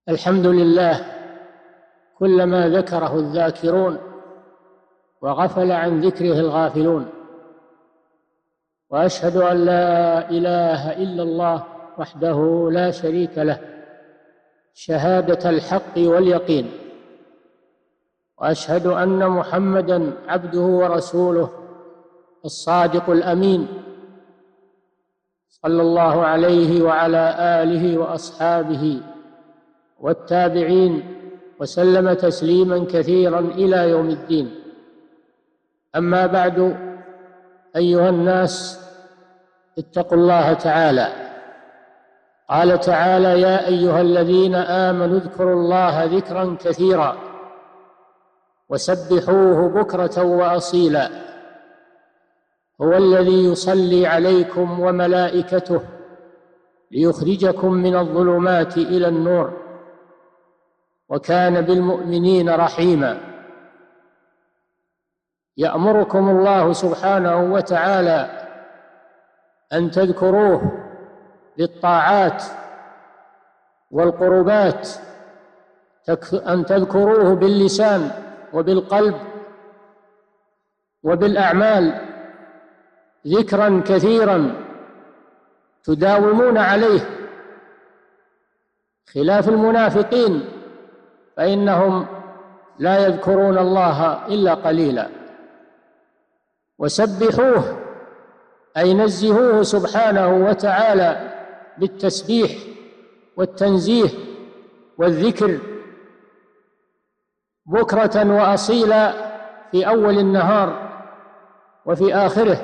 الحمد لله، كلما ذكره الذاكرون وغفل عن ذكره الغافلون. وأشهد أن لا إله إلا الله وحده لا شريك له شهادة الحق واليقين، وأشهد أن محمدًا عبده ورسوله الصادق الأمين، صلى الله عليه وعلى آله وأصحابه والتابعين وسلم تسليماً كثيراً إلى يوم الدين. أما بعد، أيها الناس، اتقوا الله تعالى. قال تعالى: يا أيها الذين آمنوا اذكروا الله ذكراً كثيراً وسبحوه بكرة وأصيلاً، هو الذي يصلي عليكم وملائكته ليخرجكم من الظلمات إلى النور، وكان بالمؤمنين رحيماً. يأمركم الله سبحانه وتعالى أن تذكروه بالطاعات والقربات، أن تذكروه باللسان وبالقلب وبالأعمال ذكراً كثيراً تداومون عليه، خلاف المنافقين فإنهم لا يذكرون الله إلا قليلاً. وسبحوه أي نزهوه سبحانه وتعالى بالتسبيح والتنزيه والذكر بكرة وأصيلا، في أول النهار وفي آخره،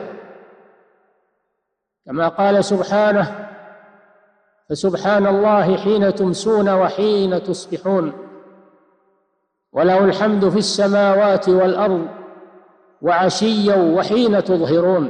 كما قال سبحانه: فسبحان الله حين تمسون وحين تصبحون، وله الحمد في السماوات والأرض وعشيا وحين تظهرون.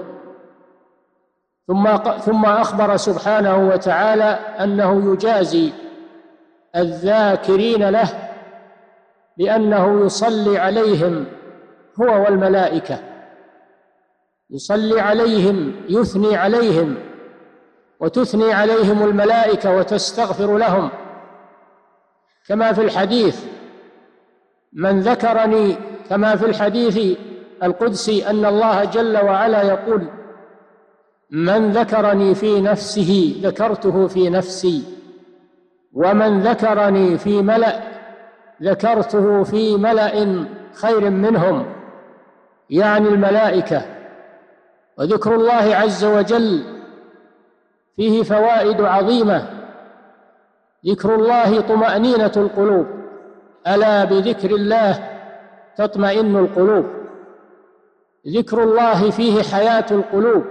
ثم أخبر سبحانه وتعالى أنه يجازي الذاكرين له بأنه يصلي عليهم هو والملائكة، يصلي عليهم، يثني عليهم وتثني عليهم الملائكة وتستغفر لهم، كما في الحديث: من ذكرني، كما في الحديث القدسي أن الله جل وعلا يقول: من ذكرني في نفسه ذكرته في نفسي، ومن ذكرني في ملأ ذكرته في ملأ خير منهم، يعني الملائكة. وذكر الله عز وجل فيه فوائد عظيمة. ذكر الله طمأنينة القلوب، ألا بذكر الله تطمئن القلوب. ذكر الله فيه حياة القلوب.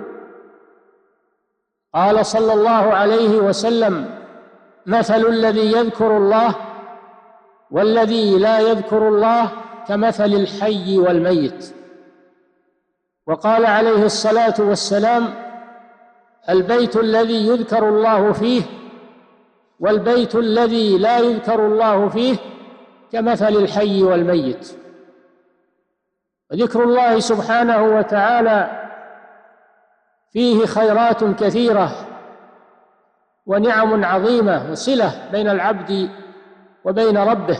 قال صلى الله عليه وسلم: مثل الذي يذكر الله والذي لا يذكر الله كمثل الحي والميت. وقال عليه الصلاة والسلام: البيت الذي يذكر الله فيه والبيت الذي لا يذكر الله فيه كمثل الحي والميت. وذكر الله سبحانه وتعالى فيه خيرات كثيرة ونعم عظيمة وصلة بين العبد وبين ربه.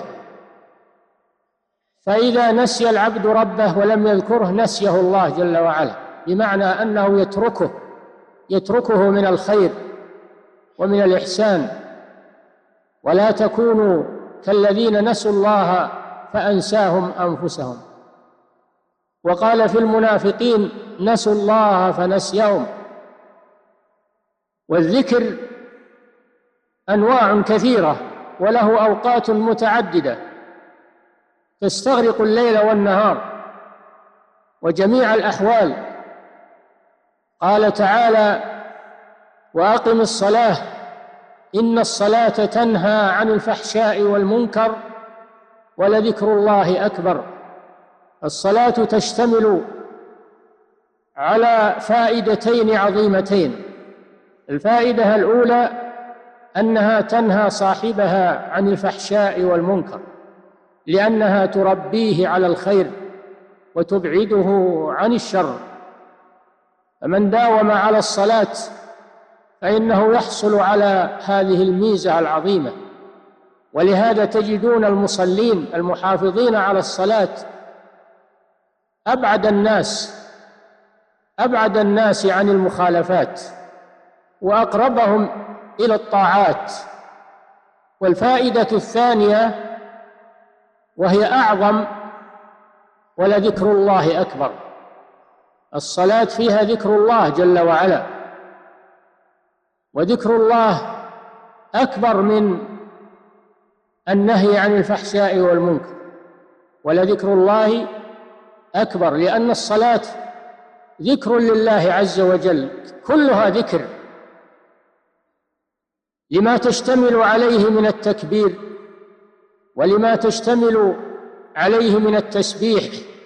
فإذا نسي العبد ربه ولم يذكره نسيه الله جل وعلا، بمعنى أنه يتركه من الخير ومن الإحسان. ولا تكونوا كالذين نسوا الله فأنساهم أنفسهم. وقال في المنافقين: نسوا الله فنسيهم. والذكر أنواع كثيرة وله أوقات متعددة تستغرق الليل والنهار وجميع الأحوال. قال تعالى: وأقم الصلاة إن الصلاة تنهى عن الفحشاء والمنكر ولذكر الله أكبر. الصلاة تشتمل على فائدتين عظيمتين. الفائدة الأولى أنها تنهى صاحبها عن الفحشاء والمنكر، لأنها تربيه على الخير وتبعده عن الشر. فمن داوم على الصلاة فإنه يحصل على هذه الميزة العظيمة. ولهذا تجدون المصلين المحافظين على الصلاة أبعد الناس عن المخالفات وأقربهم إلى الطاعات. والفائدة الثانية وهي أعظم ولذكر الله أكبر، الصلاة فيها ذكر الله جل وعلا، وذكر الله أكبر من النهي عن الفحشاء والمنكر، ولذكر الله أكبر، لأن الصلاة ذكر لله عز وجل، كلها ذكر لما تشتمل عليه من التكبير، ولما تشتمل عليه من التسبيح،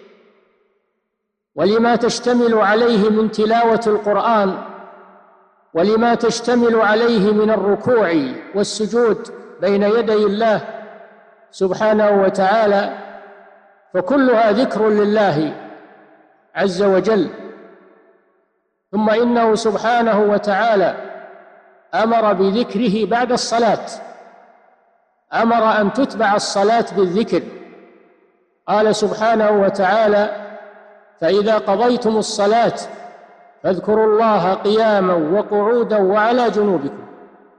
ولما تشتمل عليه من تلاوة القرآن، ولما تشتمل عليه من الركوع والسجود بين يدي الله سبحانه وتعالى، فكلها ذكر لله عز وجل. ثم إنه سبحانه وتعالى أمر بذكره بعد الصلاة، أمر أن تتبع الصلاة بالذكر، قال سبحانه وتعالى: فإذا قضيتم الصلاة فاذكروا الله قياما وقعودا وعلى جنوبكم.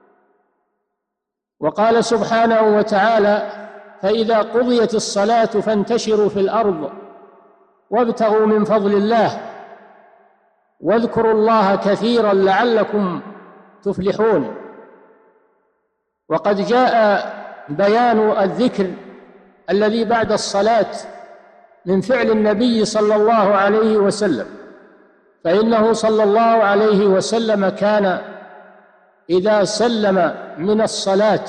وقال سبحانه وتعالى: فإذا قضيت الصلاة فانتشروا في الأرض وابتغوا من فضل الله واذكروا الله كثيرا لعلكم تفلحون. وقد جاء بيان الذكر الذي بعد الصلاة من فعل النبي صلى الله عليه وسلم، فإنه صلى الله عليه وسلم كان إذا سلم من الصلاة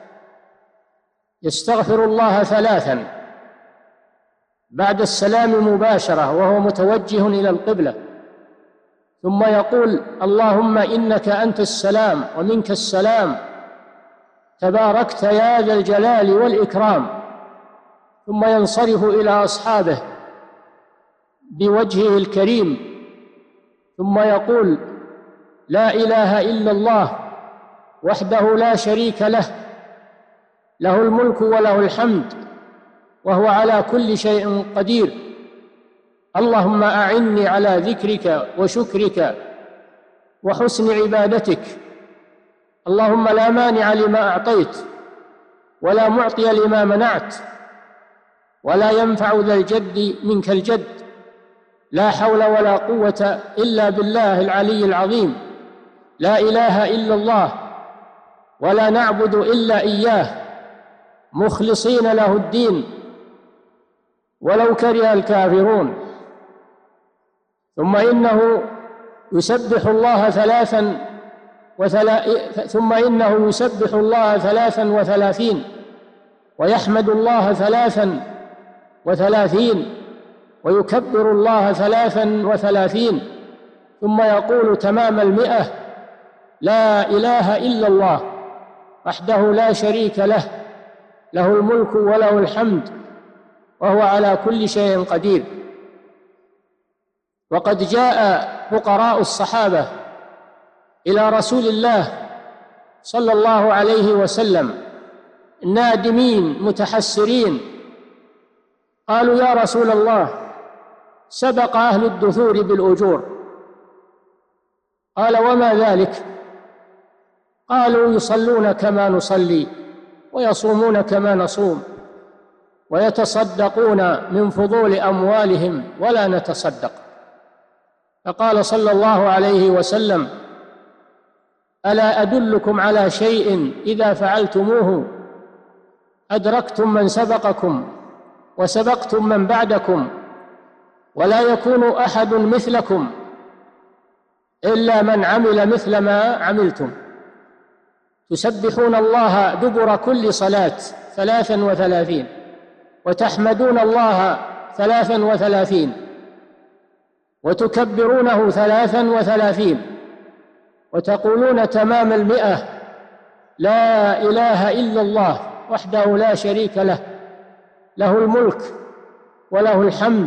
يستغفر الله 3 بعد السلام مباشرة وهو متوجه إلى القبلة، ثم يقول: اللهم إنك أنت السلام ومنك السلام تباركت يا ذا الجلال والإكرام، ثم ينصرف إلى أصحابه بوجهه الكريم ثم يقول: لا إله إلا الله وحده لا شريك له، له الملك وله الحمد وهو على كل شيء قدير، اللهم أعني على ذكرك وشكرك وحسن عبادتك، اللهم لا مانع لما أعطيت ولا معطي لما منعت ولا ينفع ذا الجد منك الجد، لا حول ولا قوة إلا بالله العلي العظيم، لا إله إلا الله ولا نعبد إلا إياه مخلصين له الدين ولو كره الكافرون. ثم إنه يسبح الله 33 ويحمد الله 33 ويكبر الله 33 ثم يقول تمام 100: لا إله إلا الله وحده لا شريك له، له الملك وله الحمد وهو على كل شيء قدير. وقد جاء فقراء الصحابة إلى رسول الله صلى الله عليه وسلم نادمين متحسرين، قالوا: يا رسول الله، سبق أهل الدثور بالأجور. قال: وما ذلك؟ قالوا: يصلون كما نصلي ويصومون كما نصوم ويتصدقون من فضول أموالهم ولا نتصدق. فقال صلى الله عليه وسلم: ألا أدلكم على شيء إذا فعلتموه أدركتم من سبقكم وسبقتم من بعدكم ولا يكون أحد مثلكم إلا من عمل مثل ما عملتم، تسبحون الله دبر كل صلاة 33 وتحمدون الله 33 وتكبرونه 33 وتقولون تمام 100: لا إله إلا الله وحده لا شريك له، له الملك وله الحمد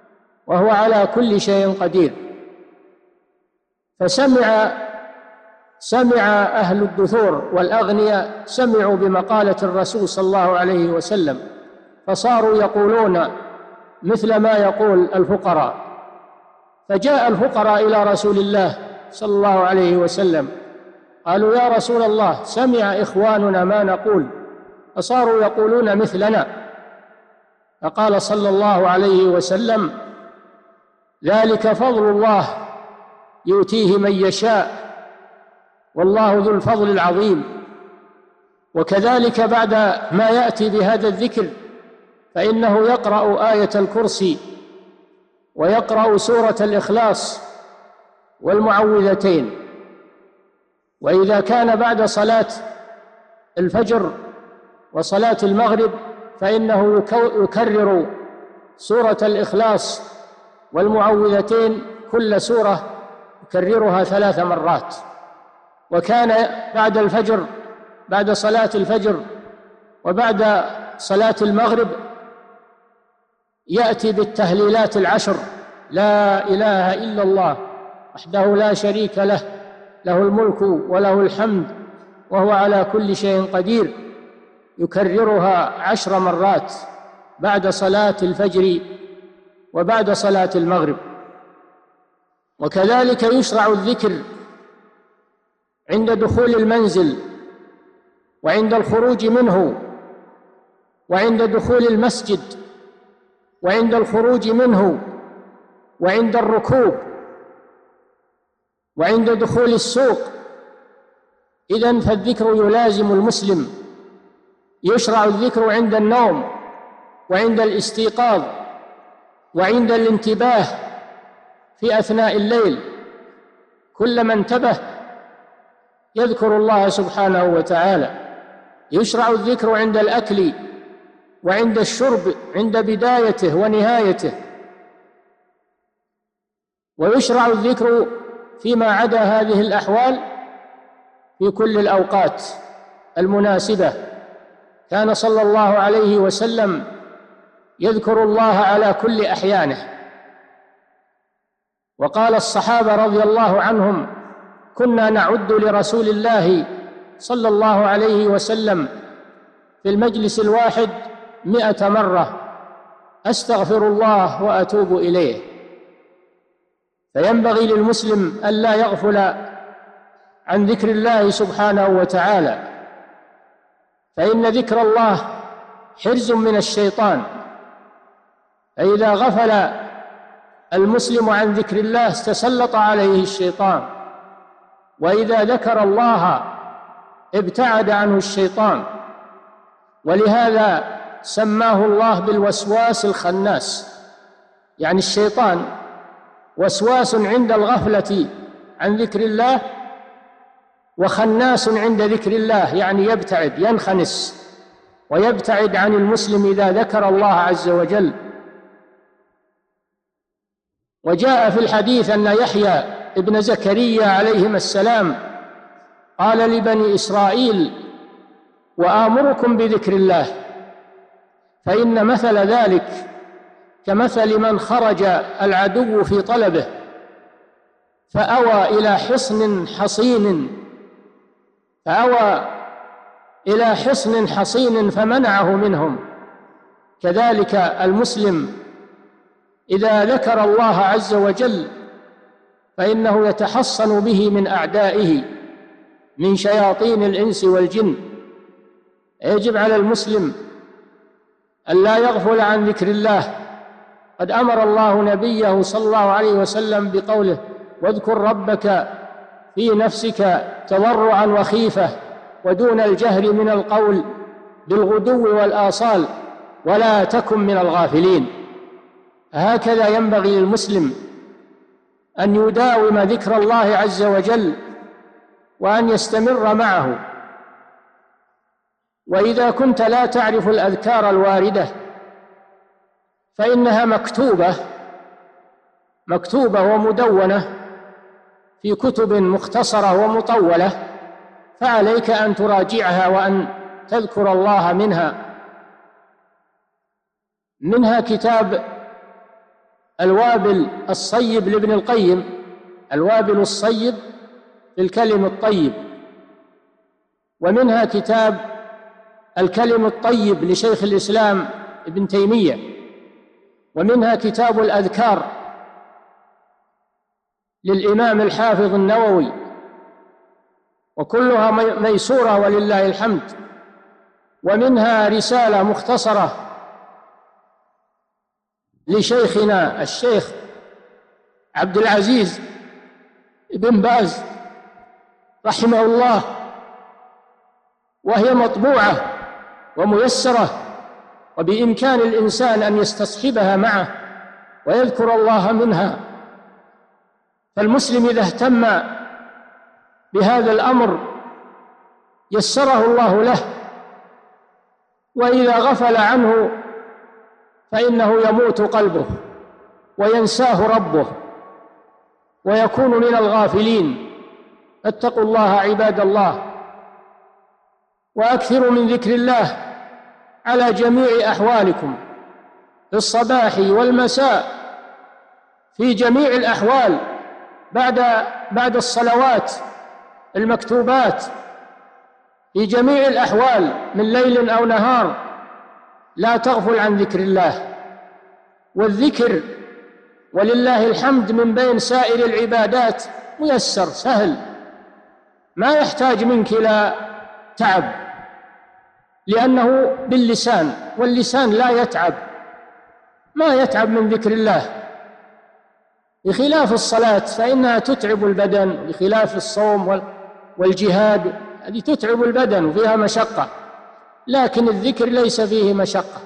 وهو على كل شيء قدير. فسمع سمع أهل الدثور والأغنياء سمعوا بمقالة الرسول صلى الله عليه وسلم، فصاروا يقولون مثل ما يقول الفقراء. فجاء الفقراء إلى رسول الله صلى الله عليه وسلم قالوا: يا رسول الله، سمع إخواننا ما نقول فصاروا يقولون مثلنا. فقال صلى الله عليه وسلم: ذلك فضل الله يؤتيه من يشاء والله ذو الفضل العظيم. وكذلك بعد ما يأتي بهذا الذكر فإنه يقرأ آية الكرسي ويقرأ سورة الإخلاص والمعوذتين. وإذا كان بعد صلاة الفجر وصلاة المغرب فإنه يكرر سورة الإخلاص والمعوذتين، كل سورة يكررها 3 مرات. وكان بعد الفجر، بعد صلاة الفجر وبعد صلاة المغرب يأتي بالتهليلات 10: لا إله إلا الله وحده لا شريك له، له الملك وله الحمد وهو على كل شيء قدير، يكررها 10 مرات بعد صلاة الفجر وبعد صلاة المغرب. وكذلك يشرع الذكر عند دخول المنزل وعند الخروج منه وعند دخول المسجد وعند الخروج منه وعند الركوب وعند دخول السوق. إذن فالذكر يلازم المسلم. يشرع الذكر عند النوم وعند الاستيقاظ وعند الانتباه في أثناء الليل، كلما انتبه يذكر الله سبحانه وتعالى. يشرع الذكر عند الأكل وعند الشرب، عند بدايته ونهايته. ويشرع الذكر فيما عدا هذه الأحوال في كل الأوقات المناسبة. كان صلى الله عليه وسلم يذكر الله على كل أحيانه. وقال الصحابة رضي الله عنهم: كنا نعد لرسول الله صلى الله عليه وسلم في المجلس الواحد 100 مرة أستغفر الله وأتوب إليه. فينبغي للمسلم ألا يغفل عن ذكر الله سبحانه وتعالى، فإن ذكر الله حرز من الشيطان. فإذا غفل المسلم عن ذكر الله استسلط عليه الشيطان، وإذا ذكر الله ابتعد عنه الشيطان. ولهذا سماه الله بالوسواس الخناس، يعني الشيطان وسواس عند الغفلة عن ذكر الله، وخناس عند ذكر الله، يعني يبتعد، ينخنس ويبتعد عن المسلم إذا ذكر الله عز وجل. وجاء في الحديث أن يحيى ابن زكريا عليهما السلام قال لبني إسرائيل: وآمركم بذكر الله، فإن مثل ذلك كمثل من خرج العدو في طلبه فأوى إلى حصن حصين فمنعه منهم. كذلك المسلم إذا ذكر الله عز وجل فإنه يتحصن به من أعدائه من شياطين الإنس والجن. يجب على المسلم أن لا يغفل عن ذكر الله. قد أمر الله نبيه صلى الله عليه وسلم بقوله: واذكر ربك في نفسك تضرعا وخيفة ودون الجهر من القول بالغدو والآصال ولا تكن من الغافلين. هكذا ينبغي للمسلم أن يداوم ذكر الله عز وجل وأن يستمر معه. وإذا كنت لا تعرف الأذكار الواردة فإنها مكتوبة ومدونة في كتب مختصرة ومطولة، فعليك أن تراجعها وأن تذكر الله منها كتاب الوابل الصيب لابن القيم، الوابل الصيب الكلم الطيب، ومنها كتاب الكلم الطيب لشيخ الإسلام ابن تيمية، ومنها كتاب الأذكار للإمام الحافظ النووي، وكلها ميسورة ولله الحمد. ومنها رسالة مختصرة لشيخنا الشيخ عبد العزيز بن باز رحمه الله، وهي مطبوعة وميسرة، وبإمكان الإنسان أن يستصحبها معه ويذكر الله منها. فالمسلم إذا اهتم بهذا الأمر يسره الله له، وإذا غفل عنه فإنه يموت قلبه وينساه ربه ويكون من الغافلين. اتقوا الله عباد الله، وأكثروا من ذكر الله على جميع أحوالكم، في الصباح والمساء، في جميع الأحوال، بعد الصلوات المكتوبات، في جميع الأحوال من ليل أو نهار، لا تغفل عن ذكر الله. والذكر ولله الحمد من بين سائر العبادات ميسر سهل، ما يحتاج منك إلى تعب، لأنه باللسان، واللسان لا يتعب، ما يتعب من ذكر الله، بخلاف الصلاة فإنها تتعب البدن، بخلاف الصوم والجهاد، هذه تتعب البدن وفيها مشقة، لكن الذكر ليس فيه مشقة.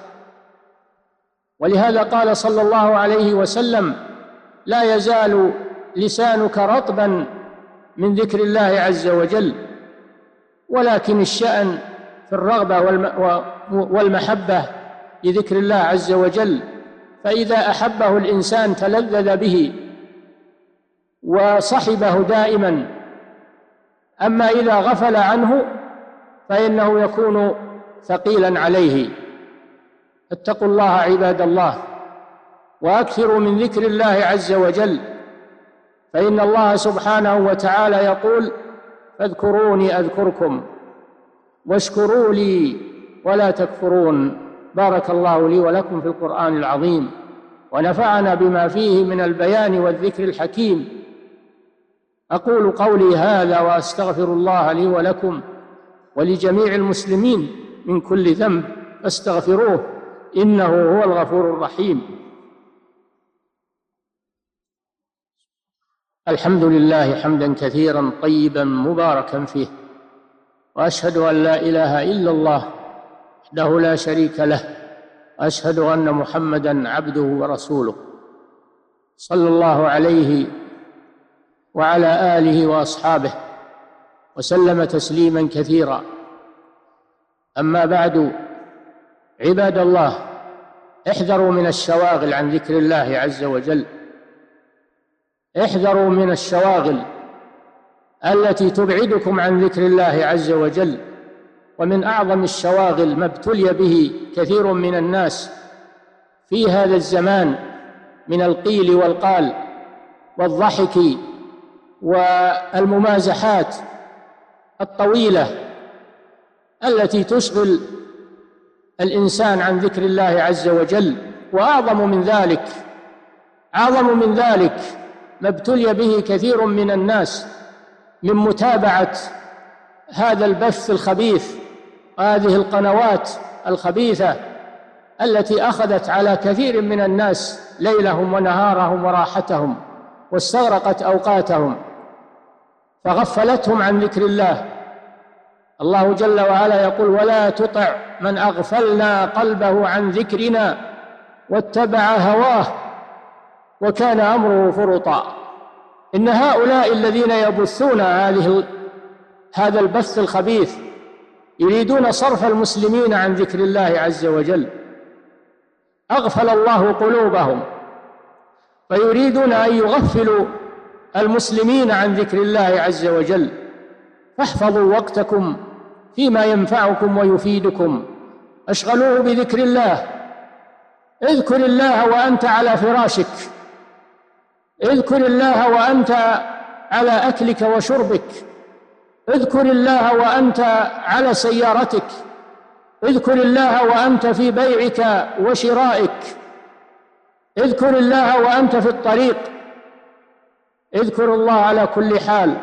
ولهذا قال صلى الله عليه وسلم: لا يزال لسانك رطبا من ذكر الله عز وجل، ولكن الشأن في الرغبة والمحبة لذكر الله عز وجل، فإذا أحبه الإنسان تلذذ به وصحبه دائما. أما إذا غفل عنه فإنه يكون ثقيلا عليه. اتقوا الله عباد الله، وأكثروا من ذكر الله عز وجل، فإن الله سبحانه وتعالى يقول: فاذكروني أذكركم واشكروا لي ولا تكفرون. بارك الله لي ولكم في القرآن العظيم، ونفعنا بما فيه من البيان والذكر الحكيم. أقول قولي هذا وأستغفر الله لي ولكم ولجميع المسلمين من كل ذنب، فاستغفروه إنه هو الغفور الرحيم. الحمد لله حمدا كثيرا طيبا مباركا فيه، وأشهد أن لا إله إلا الله وحده لا شريك له، وأشهد أن محمدا عبده ورسوله، صلى الله عليه وعلى آله وأصحابه وسلم تسليما كثيرا. أما بعد، عباد الله، احذروا من الشواغل عن ذكر الله عز وجل، احذروا من الشواغل التي تبعدكم عن ذكر الله عز وجل. ومن أعظم الشواغل ما ابتلي به كثير من الناس في هذا الزمان من القيل والقال والضحك والممازحات الطويلة التي تشغل الإنسان عن ذكر الله عز وجل. وأعظم من ذلك ما ابتلي به كثير من الناس من متابعة هذا البث الخبيث، هذه القنوات الخبيثة التي أخذت على كثير من الناس ليلهم ونهارهم وراحتهم، واستغرقت أوقاتهم فغفلتهم عن ذكر الله. الله جل وعلا يقول: ولا تطع من أغفلنا قلبه عن ذكرنا واتبع هواه وكان أمره فرطا. إن هؤلاء الذين يبثون هذا البث الخبيث يريدون صرف المسلمين عن ذكر الله عز وجل، أغفل الله قلوبهم، فيريدون أن يغفلوا المسلمين عن ذكر الله عز وجل. فاحفظوا وقتكم فيما ينفعكم ويفيدكم، اشغلوه بذكر الله. اذكر الله وأنت على فراشك، اذكر الله وأنت على أكلك وشربك، اذكر الله وأنت على سيارتك، اذكر الله وأنت في بيعك وشرائك، اذكر الله وأنت في الطريق، اذكر الله على كل حال،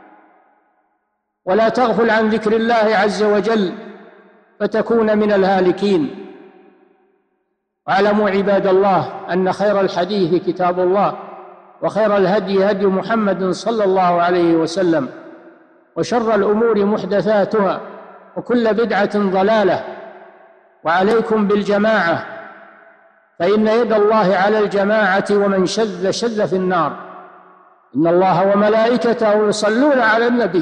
ولا تغفل عن ذكر الله عز وجل فتكون من الهالكين. واعلموا عباد الله أن خير الحديث كتاب الله، وخير الهدي هدي محمد صلى الله عليه وسلم، وشر الأمور محدثاتها، وكل بدعة ضلالة. وعليكم بالجماعة، فإن يد الله على الجماعة، ومن شذ شذ في النار. إن الله وملائكته يصلون على النبي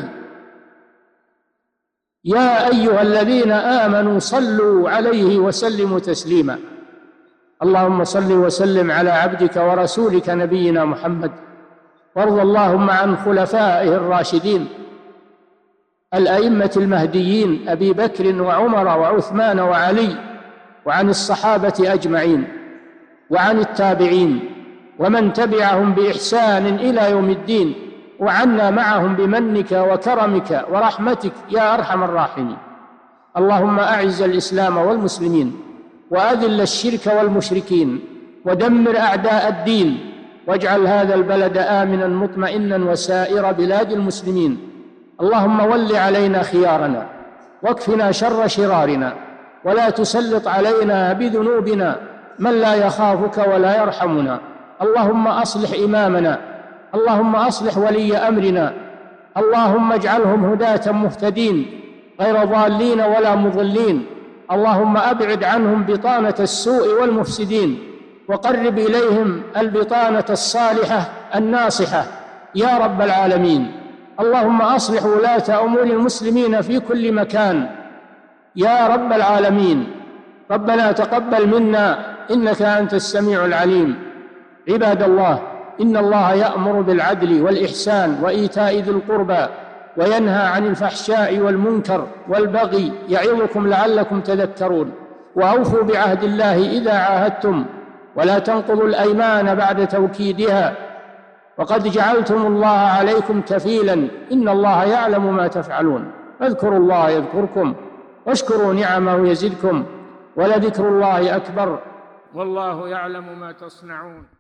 يا أيها الذين آمنوا صلوا عليه وسلموا تسليما. اللهم صل وسلم على عبدك ورسولك نبينا محمد، وارض اللهم عن خلفائه الراشدين الأئمة المهديين أبي بكر وعمر وعثمان وعلي، وعن الصحابة أجمعين، وعن التابعين ومن تبعهم بإحسان إلى يوم الدين، وعنا معهم بمنك وكرمك ورحمتك يا أرحم الراحمين. اللهم أعز الإسلام والمسلمين، وأذل الشرك والمشركين، ودمر أعداء الدين، واجعل هذا البلد آمنا مطمئنا وسائر بلاد المسلمين. اللهم ول علينا خيارنا، واكفنا شر شرارنا، ولا تسلط علينا بذنوبنا من لا يخافك ولا يرحمنا. اللهم أصلح إمامنا، اللهم أصلح ولي أمرنا، اللهم اجعلهم هداة مهتدين غير ضالين ولا مضلين. اللهم أبعد عنهم بطانة السوء والمفسدين، وقرب إليهم البطانة الصالحة الناصحة يا رب العالمين. اللهم أصلح ولاة أمور المسلمين في كل مكان يا رب العالمين. ربنا تقبل منا إنك أنت السميع العليم. عباد الله، إن الله يأمر بالعدل والإحسان وإيتاء ذي القربى، وينهى عن الفحشاء والمنكر والبغي، يعظكم لعلكم تذكرون. وأوفوا بعهد الله إذا عاهدتم، ولا تنقضوا الأيمان بعد توكيدها، وقد جعلتم الله عليكم كفيلا، إن الله يعلم ما تفعلون. فاذكروا الله يذكركم، واشكروا نعمه يزدكم، ولذكر الله أكبر، والله يعلم ما تصنعون.